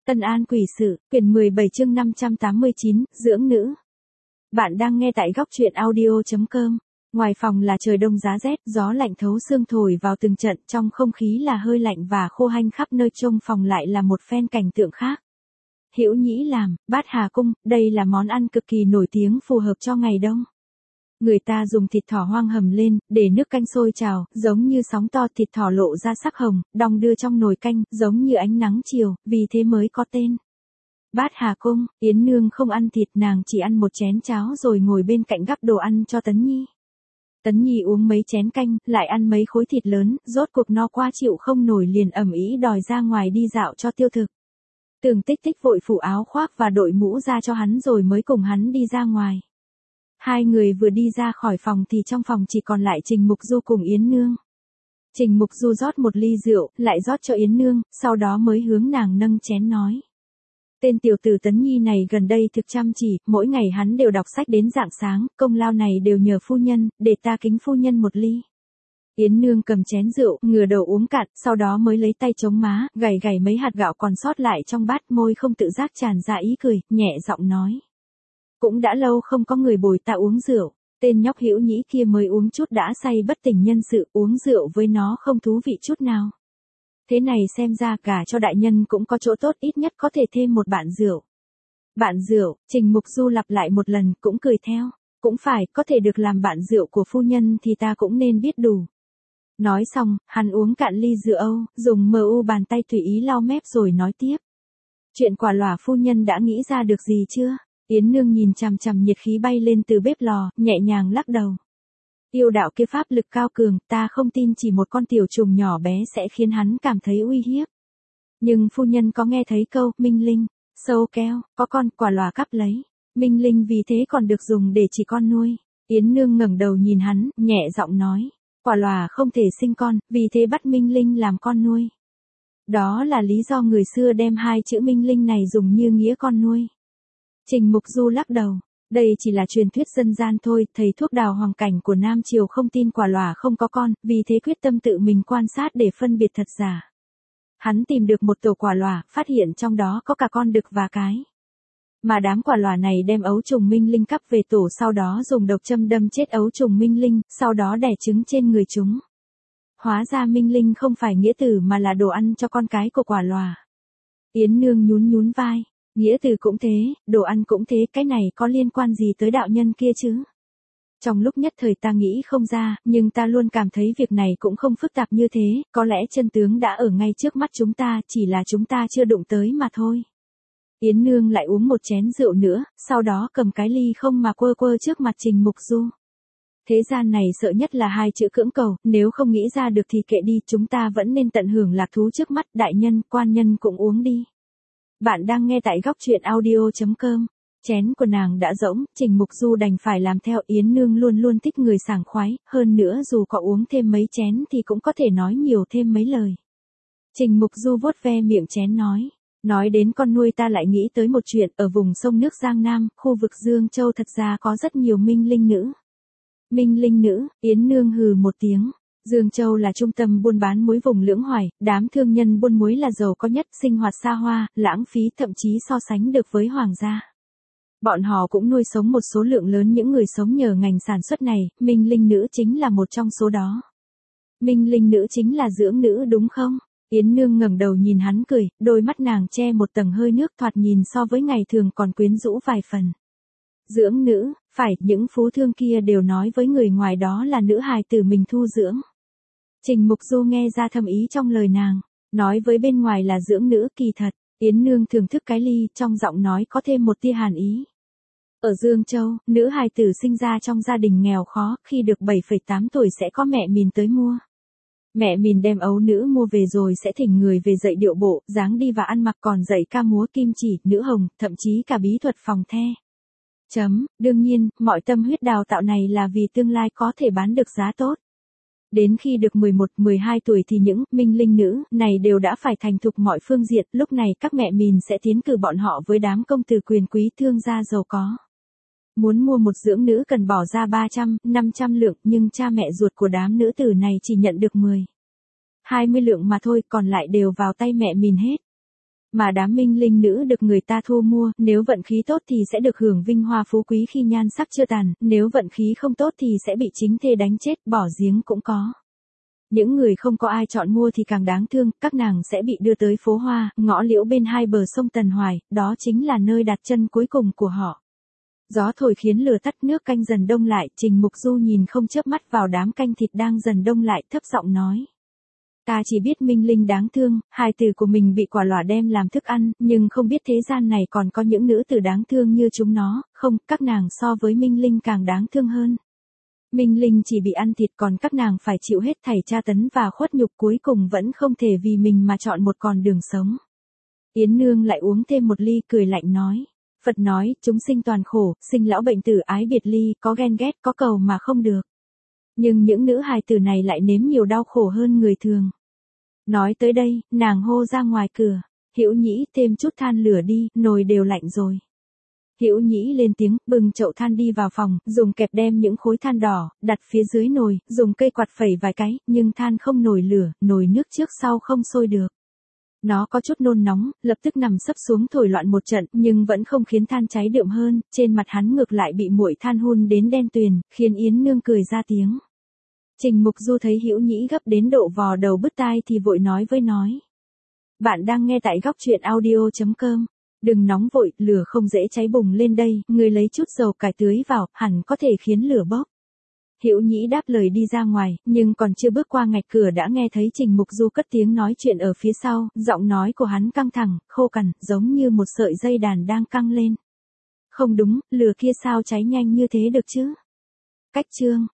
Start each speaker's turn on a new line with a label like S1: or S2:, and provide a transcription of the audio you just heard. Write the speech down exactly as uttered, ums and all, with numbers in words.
S1: Tân An Quỷ Sự, quyển mười bảy chương năm trăm tám mươi chín, dưỡng nữ. Bạn đang nghe tại góc truyện audio chấm com. Ngoài phòng là trời đông giá rét, gió lạnh thấu xương thổi vào từng trận, trong không khí là hơi lạnh và khô hanh khắp nơi, trong phòng lại là một phen cảnh tượng khác. Hữu Nhĩ làm, bát hà cung, đây là món ăn cực kỳ nổi tiếng phù hợp cho ngày đông. Người ta dùng thịt thỏ hoang hầm lên, để nước canh sôi trào, giống như sóng to, thịt thỏ lộ ra sắc hồng, đong đưa trong nồi canh, giống như ánh nắng chiều, vì thế mới có tên. Bát hà cung, Yến Nương không ăn thịt, nàng chỉ ăn một chén cháo rồi ngồi bên cạnh gắp đồ ăn cho Tấn Nhi. Tấn Nhi uống mấy chén canh, lại ăn mấy khối thịt lớn, rốt cuộc no quá chịu không nổi liền ầm ĩ đòi ra ngoài đi dạo cho tiêu thực. Tường Tích Tích vội phủ áo khoác và đội mũ ra cho hắn rồi mới cùng hắn đi ra ngoài. Hai người vừa đi ra khỏi phòng thì trong phòng chỉ còn lại Trình Mục Du cùng Yến Nương. Trình Mục Du rót một ly rượu, lại rót cho Yến Nương, sau đó mới hướng nàng nâng chén nói. Tên tiểu tử Tấn Nhi này gần đây thực chăm chỉ, mỗi ngày hắn đều đọc sách đến rạng sáng, công lao này đều nhờ phu nhân, để ta kính phu nhân một ly. Yến Nương cầm chén rượu, ngửa đầu uống cạn, sau đó mới lấy tay chống má, gảy gảy mấy hạt gạo còn sót lại trong bát, môi không tự giác tràn ra ý cười, nhẹ giọng nói. Cũng đã lâu không có người bồi ta uống rượu, tên nhóc Hữu Nhĩ kia mới uống chút đã say bất tỉnh nhân sự, uống rượu với nó không thú vị chút nào. Thế này xem ra cả cho đại nhân cũng có chỗ tốt, ít nhất có thể thêm một bạn rượu. Bạn rượu, Trình Mục Du lặp lại một lần, cũng cười theo. Cũng phải, có thể được làm bạn rượu của phu nhân thì ta cũng nên biết đủ. Nói xong, hắn uống cạn ly rượu, dùng mờ u bàn tay tùy ý lau mép rồi nói tiếp. Chuyện quả lòa phu nhân đã nghĩ ra được gì chưa? Yến Nương nhìn chằm chằm nhiệt khí bay lên từ bếp lò, nhẹ nhàng lắc đầu. Yêu đạo kia pháp lực cao cường, ta không tin chỉ một con tiểu trùng nhỏ bé sẽ khiến hắn cảm thấy uy hiếp. Nhưng phu nhân có nghe thấy câu, minh linh, sâu keo, có con, quả lòa cắp lấy. Minh linh vì thế còn được dùng để chỉ con nuôi. Yến Nương ngẩng đầu nhìn hắn, nhẹ giọng nói. Quả lòa không thể sinh con, vì thế bắt minh linh làm con nuôi. Đó là lý do người xưa đem hai chữ minh linh này dùng như nghĩa con nuôi. Trình Mục Du lắc đầu. Đây chỉ là truyền thuyết dân gian thôi, thầy thuốc đào Hoàng Cảnh của Nam Triều không tin quả lòa không có con, vì thế quyết tâm tự mình quan sát để phân biệt thật giả. Hắn tìm được một tổ quả lòa, phát hiện trong đó có cả con đực và cái. Mà đám quả lòa này đem ấu trùng minh linh cắp về tổ, sau đó dùng độc châm đâm chết ấu trùng minh linh, sau đó đẻ trứng trên người chúng. Hóa ra minh linh không phải nghĩa tử mà là đồ ăn cho con cái của quả lòa. Yến Nương nhún nhún vai. Nghĩa từ cũng thế, đồ ăn cũng thế, cái này có liên quan gì tới đạo nhân kia chứ? Trong lúc nhất thời ta nghĩ không ra, nhưng ta luôn cảm thấy việc này cũng không phức tạp như thế, có lẽ chân tướng đã ở ngay trước mắt chúng ta, chỉ là chúng ta chưa đụng tới mà thôi. Yến Nương lại uống một chén rượu nữa, sau đó cầm cái ly không mà quơ quơ trước mặt Trình Mục Du. Thế gian này sợ nhất là hai chữ cưỡng cầu, nếu không nghĩ ra được thì kệ đi, chúng ta vẫn nên tận hưởng lạc thú trước mắt, đại nhân, quan nhân cũng uống đi. Bạn đang nghe tại góc truyện audio chấm com. Chén của nàng đã rỗng, Trình Mục Du đành phải làm theo. Yến Nương luôn luôn thích người sảng khoái, hơn nữa dù có uống thêm mấy chén thì cũng có thể nói nhiều thêm mấy lời. Trình Mục Du vuốt ve miệng chén nói. Nói đến con nuôi ta lại nghĩ tới một chuyện, ở vùng sông nước Giang Nam, khu vực Dương Châu thật ra có rất nhiều minh linh nữ. Minh linh nữ, Yến Nương hừ một tiếng. Dương Châu là trung tâm buôn bán muối vùng Lưỡng Hoài, đám thương nhân buôn muối là giàu có nhất, sinh hoạt xa hoa, lãng phí, thậm chí so sánh được với hoàng gia. Bọn họ cũng nuôi sống một số lượng lớn những người sống nhờ ngành sản xuất này, minh linh nữ chính là một trong số đó. Minh linh nữ chính là dưỡng nữ đúng không? Yến Nương ngẩng đầu nhìn hắn cười, đôi mắt nàng che một tầng hơi nước, thoạt nhìn so với ngày thường còn quyến rũ vài phần. Dưỡng nữ, phải, những phú thương kia đều nói với người ngoài đó là nữ hài tử mình thu dưỡng. Trình Mục Du nghe ra thâm ý trong lời nàng, nói với bên ngoài là dưỡng nữ, kỳ thật, Yến Nương thưởng thức cái ly, trong giọng nói có thêm một tia hàn ý. Ở Dương Châu, nữ hài tử sinh ra trong gia đình nghèo khó, khi được bảy phẩy tám tuổi sẽ có mẹ mìn tới mua. Mẹ mìn đem ấu nữ mua về rồi sẽ thỉnh người về dạy điệu bộ, dáng đi và ăn mặc, còn dạy ca múa kim chỉ, nữ hồng, thậm chí cả bí thuật phòng the. Chấm, đương nhiên, mọi tâm huyết đào tạo này là vì tương lai có thể bán được giá tốt. Đến khi được mười một, mười hai tuổi thì những minh linh nữ này đều đã phải thành thục mọi phương diện, lúc này các mẹ mìn sẽ tiến cử bọn họ với đám công tử quyền quý thương gia giàu có. Muốn mua một dưỡng nữ cần bỏ ra ba trăm, năm trăm lượng, nhưng cha mẹ ruột của đám nữ tử này chỉ nhận được mười, hai mươi lượng mà thôi, còn lại đều vào tay mẹ mìn hết. Mà đám minh linh nữ được người ta thu mua, nếu vận khí tốt thì sẽ được hưởng vinh hoa phú quý khi nhan sắc chưa tàn, nếu vận khí không tốt thì sẽ bị chính thê đánh chết, bỏ giếng cũng có. Những người không có ai chọn mua thì càng đáng thương, các nàng sẽ bị đưa tới phố hoa, ngõ liễu bên hai bờ sông Tần Hoài, đó chính là nơi đặt chân cuối cùng của họ. Gió thổi khiến lửa tắt, nước canh dần đông lại, Trình Mục Du nhìn không chớp mắt vào đám canh thịt đang dần đông lại, thấp giọng nói. Ta chỉ biết minh linh đáng thương, hài tử của mình bị quả lòa đem làm thức ăn, nhưng không biết thế gian này còn có những nữ tử đáng thương như chúng nó, không, các nàng so với minh linh càng đáng thương hơn. Minh linh chỉ bị ăn thịt, còn các nàng phải chịu hết thảy tra tấn và khuất nhục, cuối cùng vẫn không thể vì mình mà chọn một con đường sống. Yến Nương lại uống thêm một ly, cười lạnh nói. Phật nói, chúng sinh toàn khổ, sinh lão bệnh tử ái biệt ly, có ghen ghét, có cầu mà không được. Nhưng những nữ hài tử này lại nếm nhiều đau khổ hơn người thường. Nói tới đây, nàng hô ra ngoài cửa. Hữu Nhĩ, thêm chút than lửa đi, nồi đều lạnh rồi. Hữu Nhĩ lên tiếng, bưng chậu than đi vào phòng, dùng kẹp đem những khối than đỏ, đặt phía dưới nồi, dùng cây quạt phẩy vài cái, nhưng than không nổi lửa, nồi nước trước sau không sôi được. Nó có chút nôn nóng, lập tức nằm sấp xuống thổi loạn một trận, nhưng vẫn không khiến than cháy đượm hơn, trên mặt hắn ngược lại bị muội than hun đến đen tuyền, khiến Yến Nương cười ra tiếng. Trình Mục Du thấy Hữu Nhĩ gấp đến độ vò đầu bứt tai thì vội nói với nói. Bạn đang nghe tại góc truyện audio chấm com. Đừng nóng vội, lửa không dễ cháy bùng lên đây, người lấy chút dầu cải tưới vào, hẳn có thể khiến lửa bốc. Hữu Nhĩ đáp lời đi ra ngoài, nhưng còn chưa bước qua ngạch cửa đã nghe thấy Trình Mục Du cất tiếng nói chuyện ở phía sau, giọng nói của hắn căng thẳng, khô cằn, giống như một sợi dây đàn đang căng lên. Không đúng, lửa kia sao cháy nhanh như thế được chứ? Cách chương